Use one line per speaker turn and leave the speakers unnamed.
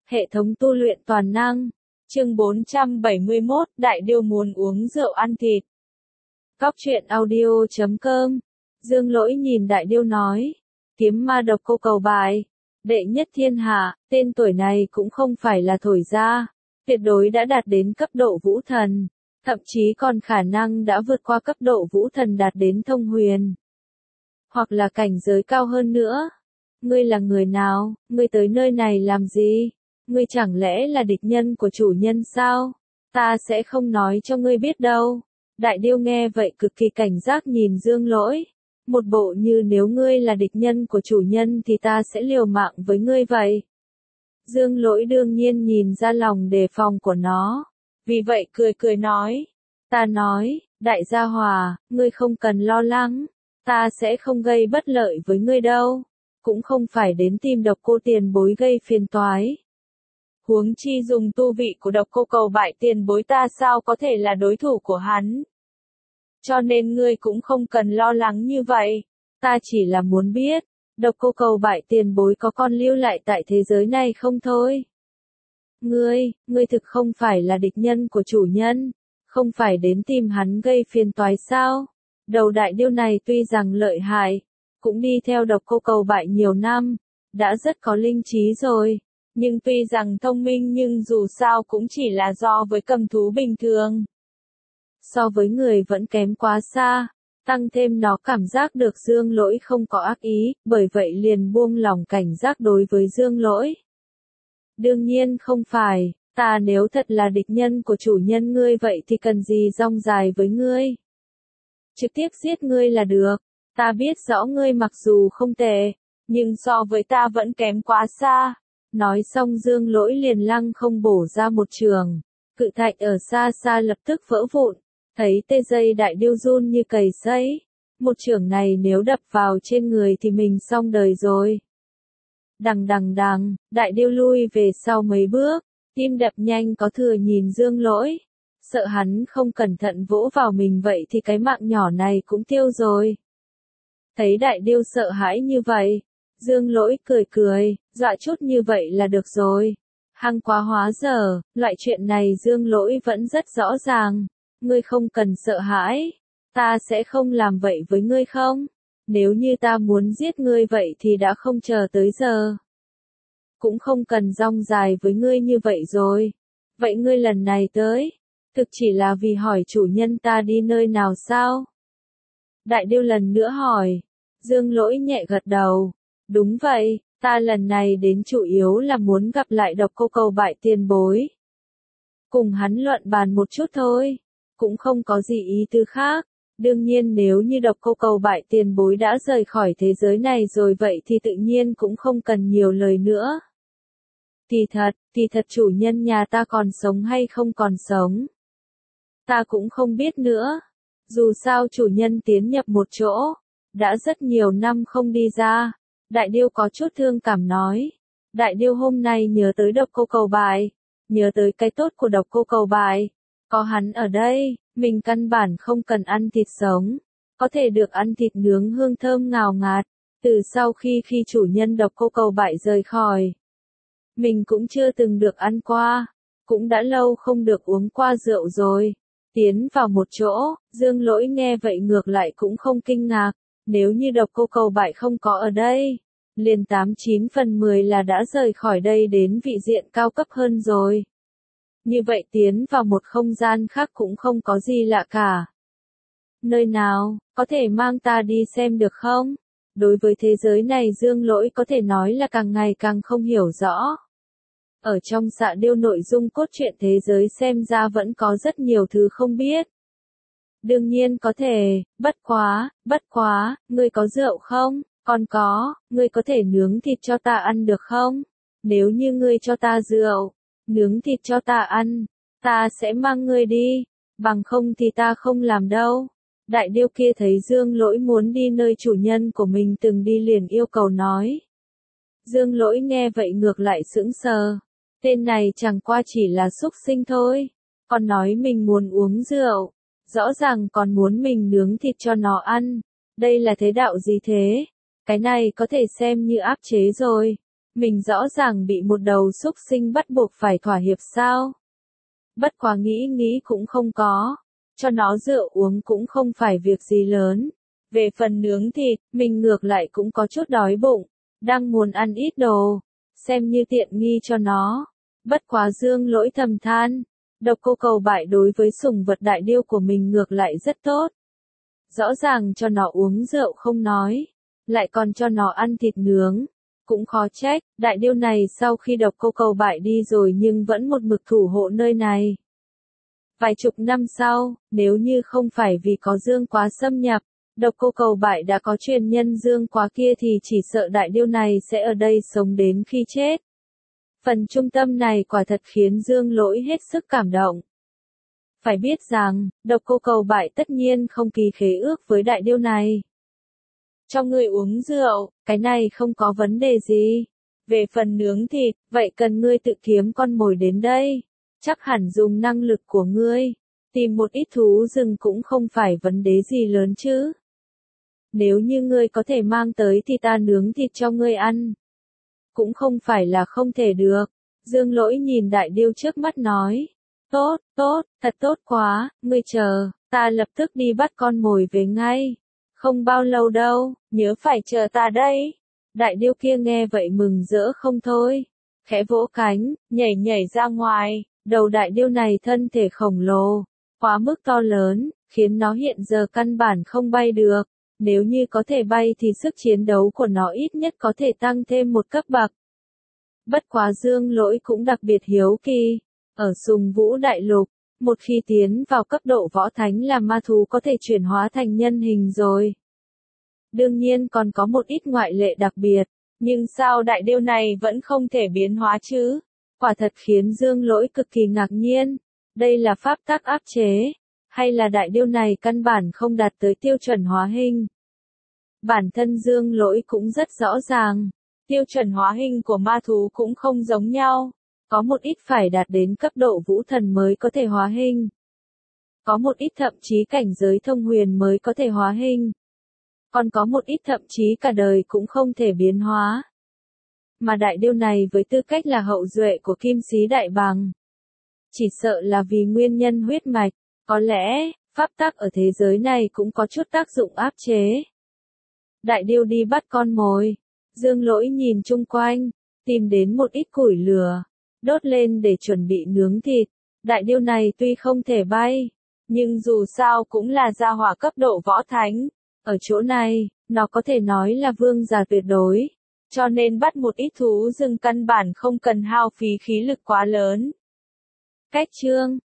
Hệ thống tu luyện toàn năng. Chương 471, Đại Điêu muốn uống rượu ăn thịt. Góc truyện audio.com. Dương Lỗi nhìn Đại Điêu nói, kiếm ma độc cô cầu bài, đệ nhất thiên hạ, tên tuổi này cũng không phải là thổi ra, tuyệt đối đã đạt đến cấp độ vũ thần, thậm chí còn khả năng đã vượt qua cấp độ vũ thần đạt đến thông huyền, hoặc là cảnh giới cao hơn nữa. Ngươi là người nào, ngươi tới nơi này làm gì? Ngươi chẳng lẽ là địch nhân của chủ nhân sao? Ta sẽ không nói cho ngươi biết đâu. Đại Điêu nghe vậy cực kỳ cảnh giác nhìn Dương Lỗi. Một bộ như nếu ngươi là địch nhân của chủ nhân thì ta sẽ liều mạng với ngươi vậy. Dương Lỗi đương nhiên nhìn ra lòng đề phòng của nó. Vì vậy cười cười nói. Ta nói, đại gia hòa, ngươi không cần lo lắng. Ta sẽ không gây bất lợi với ngươi đâu. Cũng không phải đến tìm độc cô tiền bối gây phiền toái. Huống chi dùng tu vị của độc cô cầu bại tiền bối ta sao có thể là đối thủ của hắn. Cho nên ngươi cũng không cần lo lắng như vậy. Ta chỉ là muốn biết, độc cô cầu bại tiền bối có còn lưu lại tại thế giới này không thôi. Ngươi thực không phải là địch nhân của chủ nhân, không phải đến tìm hắn gây phiền toái sao? Đầu Đại Điêu này tuy rằng lợi hại, cũng đi theo độc cô cầu bại nhiều năm, đã rất có linh trí rồi. Nhưng tuy rằng thông minh nhưng dù sao cũng chỉ là do với cầm thú bình thường. So với người vẫn kém quá xa, tăng thêm nó cảm giác được Dương Lỗi không có ác ý, bởi vậy liền buông lỏng cảnh giác đối với Dương Lỗi. Đương nhiên không phải, ta nếu thật là địch nhân của chủ nhân ngươi vậy thì cần gì rong dài với ngươi. Trực tiếp giết ngươi là được, ta biết rõ ngươi mặc dù không tệ, nhưng so với ta vẫn kém quá xa. Nói xong Dương Lỗi liền lăng không bổ ra một trường, cự thạch ở xa xa lập tức vỡ vụn, thấy tê dây Đại Điêu run như cầy sấy, một trường này nếu đập vào trên người thì mình xong đời rồi. Đằng, Đại Điêu lui về sau mấy bước, tim đập nhanh có thừa nhìn Dương Lỗi, sợ hắn không cẩn thận vỗ vào mình vậy thì cái mạng nhỏ này cũng tiêu rồi. Thấy Đại Điêu sợ hãi như vậy, Dương Lỗi cười, dọa chút như vậy là được rồi. Hăng quá hóa dở, loại chuyện này Dương Lỗi vẫn rất rõ ràng. Ngươi không cần sợ hãi, ta sẽ không làm vậy với ngươi không? Nếu như ta muốn giết ngươi vậy thì đã không chờ tới giờ. Cũng không cần rong dài với ngươi như vậy rồi. Vậy ngươi lần này tới, thực chỉ là vì hỏi chủ nhân ta đi nơi nào sao? Đại Điêu lần nữa hỏi. Dương Lỗi nhẹ gật đầu. Đúng vậy, ta lần này đến chủ yếu là muốn gặp lại độc cô cầu bại tiền bối. Cùng hắn luận bàn một chút thôi, cũng không có gì ý tư khác. Đương nhiên nếu như độc cô cầu bại tiền bối đã rời khỏi thế giới này rồi vậy thì tự nhiên cũng không cần nhiều lời nữa. Thì thật chủ nhân nhà ta còn sống hay không còn sống? Ta cũng không biết nữa. Dù sao chủ nhân tiến nhập một chỗ, đã rất nhiều năm không đi ra. Đại Điêu có chút thương cảm nói. Đại Điêu hôm nay nhớ tới độc cô cầu bại, nhớ tới cái tốt của độc cô cầu bại. Có hắn ở đây, mình căn bản không cần ăn thịt sống, có thể được ăn thịt nướng hương thơm ngào ngạt. Từ sau khi chủ nhân độc cô cầu bại rời khỏi, mình cũng chưa từng được ăn qua, cũng đã lâu không được uống qua rượu rồi. Tiến vào một chỗ, Dương Lỗi nghe vậy ngược lại cũng không kinh ngạc. Nếu như độc cô cầu bại không có ở đây, liền 89 phần 10 là đã rời khỏi đây đến vị diện cao cấp hơn rồi. Như vậy tiến vào một không gian khác cũng không có gì lạ cả. Nơi nào, có thể mang ta đi xem được không? Đối với thế giới này Dương Lỗi có thể nói là càng ngày càng không hiểu rõ. Ở trong Dạ Điêu nội dung cốt truyện thế giới xem ra vẫn có rất nhiều thứ không biết. Đương nhiên có thể, bất quá, ngươi có rượu không? Còn có, ngươi có thể nướng thịt cho ta ăn được không? Nếu như ngươi cho ta rượu, nướng thịt cho ta ăn, ta sẽ mang ngươi đi, bằng không thì ta không làm đâu. Đại Điêu kia thấy Dương Lỗi muốn đi nơi chủ nhân của mình từng đi liền yêu cầu nói. Dương Lỗi nghe vậy ngược lại sững sờ, tên này chẳng qua chỉ là súc sinh thôi, còn nói mình muốn uống rượu. Rõ ràng còn muốn mình nướng thịt cho nó ăn. Đây là thế đạo gì thế? Cái này có thể xem như áp chế rồi. Mình rõ ràng bị một đầu súc sinh bắt buộc phải thỏa hiệp sao? Bất quá nghĩ nghĩ cũng không có. Cho nó rượu uống cũng không phải việc gì lớn. Về phần nướng thịt, mình ngược lại cũng có chút đói bụng. Đang muốn ăn ít đồ. Xem như tiện nghi cho nó. Bất quá Dương Lỗi thầm than. Độc Cô Cầu Bại đối với sủng vật đại điêu của mình ngược lại rất tốt. Rõ ràng cho nó uống rượu không nói. Lại còn cho nó ăn thịt nướng. Cũng khó trách, đại điêu này sau khi Độc Cô Cầu Bại đi rồi nhưng vẫn một mực thủ hộ nơi này. Vài chục năm sau, nếu như không phải vì có Dương Quá xâm nhập, Độc Cô Cầu Bại đã có truyền nhân Dương Quá kia thì chỉ sợ đại điêu này sẽ ở đây sống đến khi chết. Phần trung tâm này quả thật khiến Dương Lỗi hết sức cảm động. Phải biết rằng, Độc Cô Cầu Bại tất nhiên không ký khế ước với đại điêu này. Cho người uống rượu, cái này không có vấn đề gì. Về phần nướng thịt, vậy cần ngươi tự kiếm con mồi đến đây. Chắc hẳn dùng năng lực của ngươi. Tìm một ít thú rừng cũng không phải vấn đề gì lớn chứ. Nếu như ngươi có thể mang tới thì ta nướng thịt cho ngươi ăn. Cũng không phải là không thể được. Dương Lỗi nhìn đại điêu trước mắt nói. Tốt, tốt, thật tốt quá, ngươi chờ, ta lập tức đi bắt con mồi về ngay. Không bao lâu đâu, nhớ phải chờ ta đây. Đại điêu kia nghe vậy mừng rỡ không thôi. Khẽ vỗ cánh, nhảy nhảy ra ngoài. Đầu đại điêu này thân thể khổng lồ, quá mức to lớn, khiến nó hiện giờ căn bản không bay được. Nếu như có thể bay thì sức chiến đấu của nó ít nhất có thể tăng thêm một cấp bậc. Bất quá Dương Lỗi cũng đặc biệt hiếu kỳ. Ở Sùng Vũ Đại Lục, một khi tiến vào cấp độ võ thánh là ma thú có thể chuyển hóa thành nhân hình rồi. Đương nhiên còn có một ít ngoại lệ đặc biệt, nhưng sao đại điêu này vẫn không thể biến hóa chứ? Quả thật khiến Dương Lỗi cực kỳ ngạc nhiên. Đây là pháp tắc áp chế, hay là đại điêu này căn bản không đạt tới tiêu chuẩn hóa hình? Bản thân Dương Lỗi cũng rất rõ ràng, tiêu chuẩn hóa hình của ma thú cũng không giống nhau. Có một ít phải đạt đến cấp độ vũ thần mới có thể hóa hình. Có một ít thậm chí cảnh giới thông huyền mới có thể hóa hình. Còn có một ít thậm chí cả đời cũng không thể biến hóa. Mà đại điêu này với tư cách là hậu duệ của Kim Sĩ Đại Bàng. Chỉ sợ là vì nguyên nhân huyết mạch, có lẽ, pháp tắc ở thế giới này cũng có chút tác dụng áp chế. Đại điêu đi bắt con mồi. Dương Lỗi nhìn chung quanh, tìm đến một ít củi lửa, đốt lên để chuẩn bị nướng thịt. Đại điêu này tuy không thể bay, nhưng dù sao cũng là gia hỏa cấp độ võ thánh. Ở chỗ này, nó có thể nói là vương giả tuyệt đối. Cho nên bắt một ít thú rừng căn bản không cần hao phí khí lực quá lớn. Cách chương